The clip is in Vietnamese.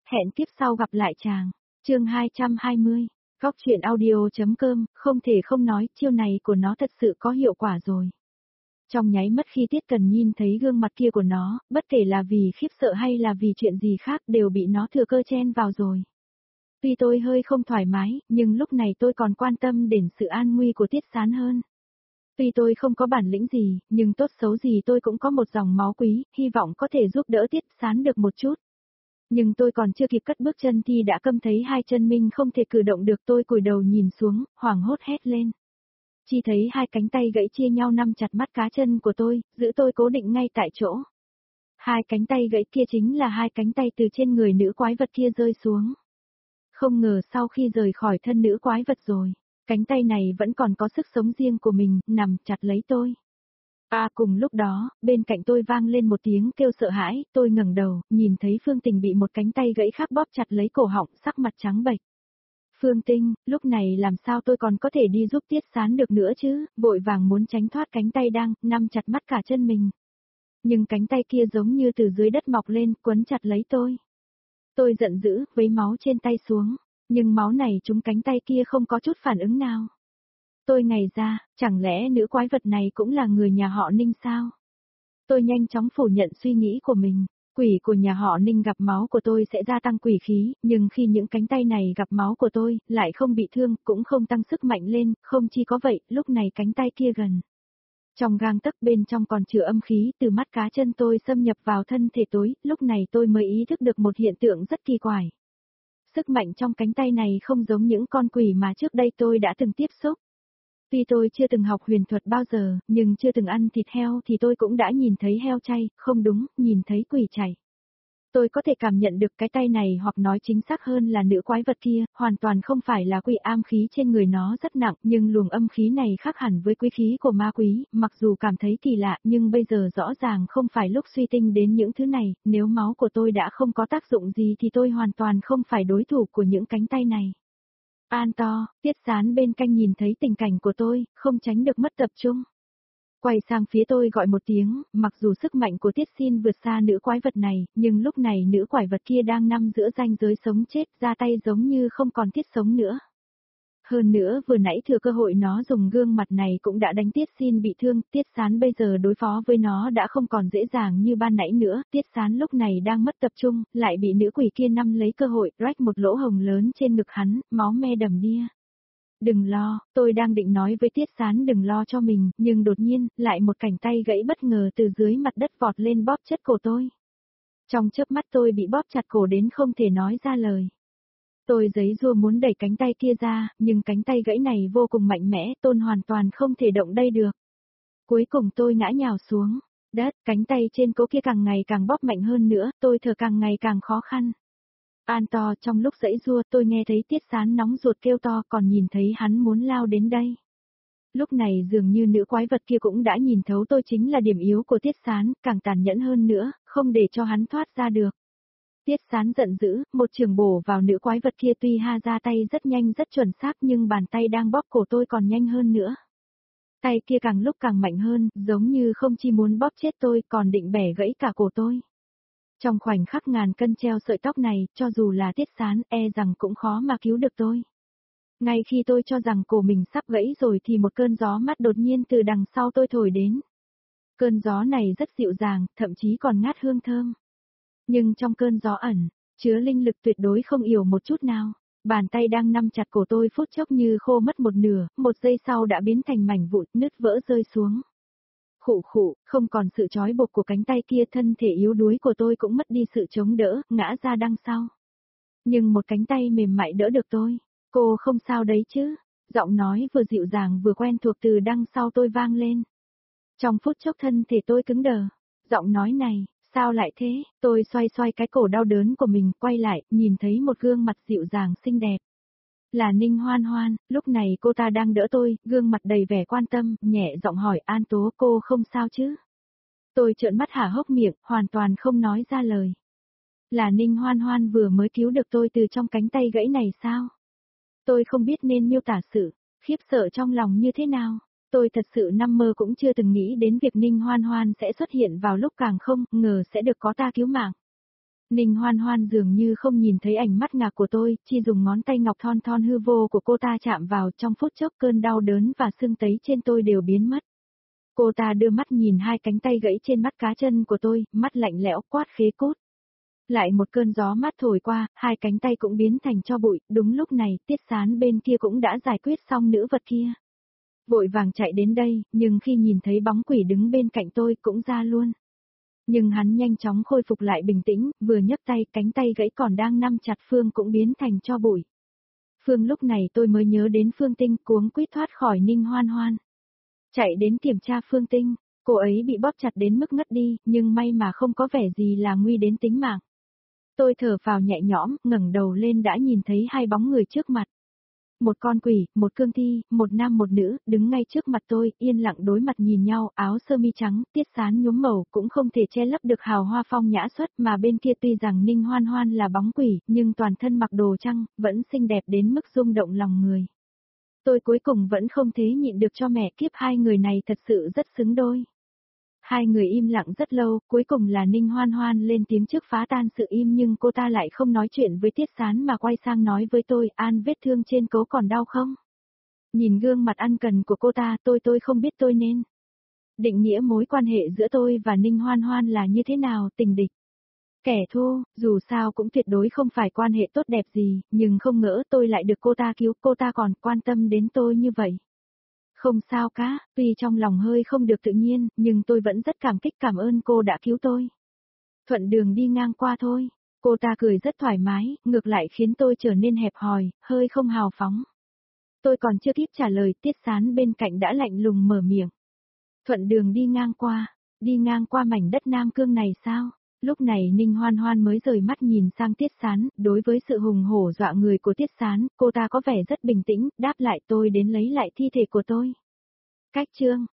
Hẹn kiếp sau gặp lại chàng. Chương 220. Góc truyện audio.com, không thể không nói, chiêu này của nó thật sự có hiệu quả rồi. Trong nháy mắt khi Tiết Cần nhìn thấy gương mặt kia của nó, bất kể là vì khiếp sợ hay là vì chuyện gì khác đều bị nó thừa cơ chen vào rồi. Tuy tôi hơi không thoải mái, nhưng lúc này tôi còn quan tâm đến sự an nguy của Tiết Sán hơn. Tuy tôi không có bản lĩnh gì, nhưng tốt xấu gì tôi cũng có một dòng máu quý, hy vọng có thể giúp đỡ Tiết Sán được một chút. Nhưng tôi còn chưa kịp cất bước chân thì đã câm thấy hai chân mình không thể cử động được, tôi cúi đầu nhìn xuống, hoảng hốt hét lên. Chỉ thấy hai cánh tay gãy chia nhau nắm chặt mắt cá chân của tôi, giữ tôi cố định ngay tại chỗ. Hai cánh tay gãy kia chính là hai cánh tay từ trên người nữ quái vật kia rơi xuống. Không ngờ sau khi rời khỏi thân nữ quái vật rồi, cánh tay này vẫn còn có sức sống riêng của mình, nằm chặt lấy tôi. Cùng lúc đó, bên cạnh tôi vang lên một tiếng kêu sợ hãi, tôi ngẩng đầu, nhìn thấy Phương Tình bị một cánh tay gãy khác bóp chặt lấy cổ họng, sắc mặt trắng bệch. Phương Tinh, lúc này làm sao tôi còn có thể đi giúp Tiết Sán được nữa chứ, vội vàng muốn tránh thoát cánh tay đang nắm chặt mắt cả chân mình. Nhưng cánh tay kia giống như từ dưới đất mọc lên, quấn chặt lấy tôi. Tôi giận dữ, vấy máu trên tay xuống, nhưng máu này trúng cánh tay kia không có chút phản ứng nào. Tôi ngày ra, chẳng lẽ nữ quái vật này cũng là người nhà họ Ninh sao? Tôi nhanh chóng phủ nhận suy nghĩ của mình. Quỷ của nhà họ Ninh gặp máu của tôi sẽ gia tăng quỷ khí, nhưng khi những cánh tay này gặp máu của tôi, lại không bị thương, cũng không tăng sức mạnh lên, không chỉ có vậy, lúc này cánh tay kia gần. Trong gang tấc bên trong còn chứa âm khí từ mắt cá chân tôi xâm nhập vào thân thể tôi, lúc này tôi mới ý thức được một hiện tượng rất kỳ quái. Sức mạnh trong cánh tay này không giống những con quỷ mà trước đây tôi đã từng tiếp xúc. Tuy tôi chưa từng học huyền thuật bao giờ, nhưng chưa từng ăn thịt heo thì tôi cũng đã nhìn thấy heo chay, không đúng, nhìn thấy quỷ chảy. Tôi có thể cảm nhận được cái tay này, hoặc nói chính xác hơn là nữ quái vật kia, hoàn toàn không phải là quỷ, am khí trên người nó rất nặng, nhưng luồng âm khí này khác hẳn với quý khí của ma quý, mặc dù cảm thấy kỳ lạ, nhưng bây giờ rõ ràng không phải lúc suy tinh đến những thứ này, nếu máu của tôi đã không có tác dụng gì thì tôi hoàn toàn không phải đối thủ của những cánh tay này. An to, Tiết Sán bên cạnh nhìn thấy tình cảnh của tôi, không tránh được mất tập trung. Quay sang phía tôi gọi một tiếng, mặc dù sức mạnh của Tiết Xin vượt xa nữ quái vật này, nhưng lúc này nữ quái vật kia đang nằm giữa ranh giới sống chết, ra tay giống như không còn Tiết sống nữa. Hơn nữa vừa nãy thừa cơ hội nó dùng gương mặt này cũng đã đánh Tiết Xin bị thương, Tiết Sán bây giờ đối phó với nó đã không còn dễ dàng như ban nãy nữa, Tiết Sán lúc này đang mất tập trung, lại bị nữ quỷ kia nắm lấy cơ hội, rách một lỗ hồng lớn trên ngực hắn, máu me đầm đìa. Đừng lo, tôi đang định nói với Tiết Sán đừng lo cho mình, nhưng đột nhiên, lại một cánh tay gãy bất ngờ từ dưới mặt đất vọt lên bóp chết cổ tôi. Trong chớp mắt tôi bị bóp chặt cổ đến không thể nói ra lời. Tôi giãy giụa muốn đẩy cánh tay kia ra, nhưng cánh tay gãy này vô cùng mạnh mẽ, tôi hoàn toàn không thể động đậy được. Cuối cùng tôi ngã nhào xuống đất, cánh tay trên cổ kia càng ngày càng bóp mạnh hơn nữa, tôi thở càng ngày càng khó khăn. An to, trong lúc giãy giụa tôi nghe thấy Tiết Sán nóng ruột kêu to, còn nhìn thấy hắn muốn lao đến đây. Lúc này dường như nữ quái vật kia cũng đã nhìn thấu tôi chính là điểm yếu của Tiết Sán, càng tàn nhẫn hơn nữa, không để cho hắn thoát ra được. Tiết Sán giận dữ, một trường bổ vào nữ quái vật kia, tuy ra tay rất nhanh rất chuẩn xác nhưng bàn tay đang bóp cổ tôi còn nhanh hơn nữa. Tay kia càng lúc càng mạnh hơn, giống như không chỉ muốn bóp chết tôi còn định bẻ gãy cả cổ tôi. Trong khoảnh khắc ngàn cân treo sợi tóc này, cho dù là Tiết Sán, rằng cũng khó mà cứu được tôi. Ngay khi tôi cho rằng cổ mình sắp gãy rồi thì một cơn gió mát đột nhiên từ đằng sau tôi thổi đến. Cơn gió này rất dịu dàng, thậm chí còn ngát hương thơm. Nhưng trong cơn gió ẩn, chứa linh lực tuyệt đối không yếu một chút nào. Bàn tay đang nắm chặt cổ tôi phút chốc như khô mất một nửa, một giây sau đã biến thành mảnh vụn, nứt vỡ rơi xuống. Khụ khụ, không còn sự trói buộc của cánh tay kia, thân thể yếu đuối của tôi cũng mất đi sự chống đỡ, ngã ra đằng sau. Nhưng một cánh tay mềm mại đỡ được tôi. Cô không sao đấy chứ? Giọng nói vừa dịu dàng vừa quen thuộc từ đằng sau tôi vang lên. Trong phút chốc thân thể tôi cứng đờ. Giọng nói này, sao lại thế? Tôi xoay xoay cái cổ đau đớn của mình, quay lại, nhìn thấy một gương mặt dịu dàng xinh đẹp. Là Ninh Hoan Hoan, lúc này cô ta đang đỡ tôi, gương mặt đầy vẻ quan tâm, nhẹ giọng hỏi An Tố, cô không sao chứ? Tôi trợn mắt há hốc miệng, hoàn toàn không nói ra lời. Là Ninh Hoan Hoan vừa mới cứu được tôi từ trong cánh tay gãy này sao? Tôi không biết nên miêu tả sự khiếp sợ trong lòng như thế nào. Tôi thật sự nằm mơ cũng chưa từng nghĩ đến việc Ninh Hoan Hoan sẽ xuất hiện vào lúc càng không ngờ sẽ được có ta cứu mạng. Ninh Hoan Hoan dường như không nhìn thấy ánh mắt ngạc của tôi, chỉ dùng ngón tay ngọc thon thon hư vô của cô ta chạm vào, trong phút chốc cơn đau đớn và sưng tấy trên tôi đều biến mất. Cô ta đưa mắt nhìn hai cánh tay gãy trên mắt cá chân của tôi, mắt lạnh lẽo quát khế cốt. Lại một cơn gió mát thổi qua, hai cánh tay cũng biến thành tro bụi, đúng lúc này, Tiết Sán bên kia cũng đã giải quyết xong nữ vật kia. Vội vàng chạy đến đây, nhưng khi nhìn thấy bóng quỷ đứng bên cạnh tôi cũng ra luôn. Nhưng hắn nhanh chóng khôi phục lại bình tĩnh, vừa nhấc tay, cánh tay gãy còn đang nắm chặt Phương cũng biến thành tro bụi. Phương lúc này tôi mới nhớ đến Phương Tinh, cuống quýt thoát khỏi Ninh Hoan Hoan. Chạy đến kiểm tra Phương Tinh, cô ấy bị bóp chặt đến mức ngất đi, nhưng may mà không có vẻ gì là nguy đến tính mạng. Tôi thở phào nhẹ nhõm, ngẩng đầu lên đã nhìn thấy hai bóng người trước mặt. Một con quỷ, một cương thi, một nam một nữ, đứng ngay trước mặt tôi, yên lặng đối mặt nhìn nhau, áo sơ mi trắng, Tiết Sán nhuốm màu, cũng không thể che lấp được hào hoa phong nhã xuất, mà bên kia tuy rằng Ninh Hoan Hoan là bóng quỷ, nhưng toàn thân mặc đồ trăng, vẫn xinh đẹp đến mức rung động lòng người. Tôi cuối cùng vẫn không thế nhịn được cho mẹ kiếp, hai người này thật sự rất xứng đôi. Hai người im lặng rất lâu, cuối cùng là Ninh Hoan Hoan lên tiếng trước phá tan sự im, nhưng cô ta lại không nói chuyện với Tiết Sán mà quay sang nói với tôi, An vết thương trên cấu còn đau không? Nhìn gương mặt ân cần của cô ta, tôi không biết tôi nên định nghĩa mối quan hệ giữa tôi và Ninh Hoan Hoan là như thế nào, tình địch, kẻ thù, dù sao cũng tuyệt đối không phải quan hệ tốt đẹp gì, nhưng không ngỡ tôi lại được cô ta cứu, cô ta còn quan tâm đến tôi như vậy. Không sao cả, tuy trong lòng hơi không được tự nhiên, nhưng tôi vẫn rất cảm kích, cảm ơn cô đã cứu tôi. Thuận đường đi ngang qua thôi. Cô ta cười rất thoải mái, ngược lại khiến tôi trở nên hẹp hòi, hơi không hào phóng. Tôi còn chưa kịp trả lời, Tiết Sán bên cạnh đã lạnh lùng mở miệng. Thuận đường đi ngang qua mảnh đất Nam Cương này sao? Lúc này Ninh Hoan Hoan mới rời mắt nhìn sang Tiết Sán, đối với sự hùng hổ dọa người của Tiết Sán, cô ta có vẻ rất bình tĩnh, đáp lại, tôi đến lấy lại thi thể của tôi. Cách chương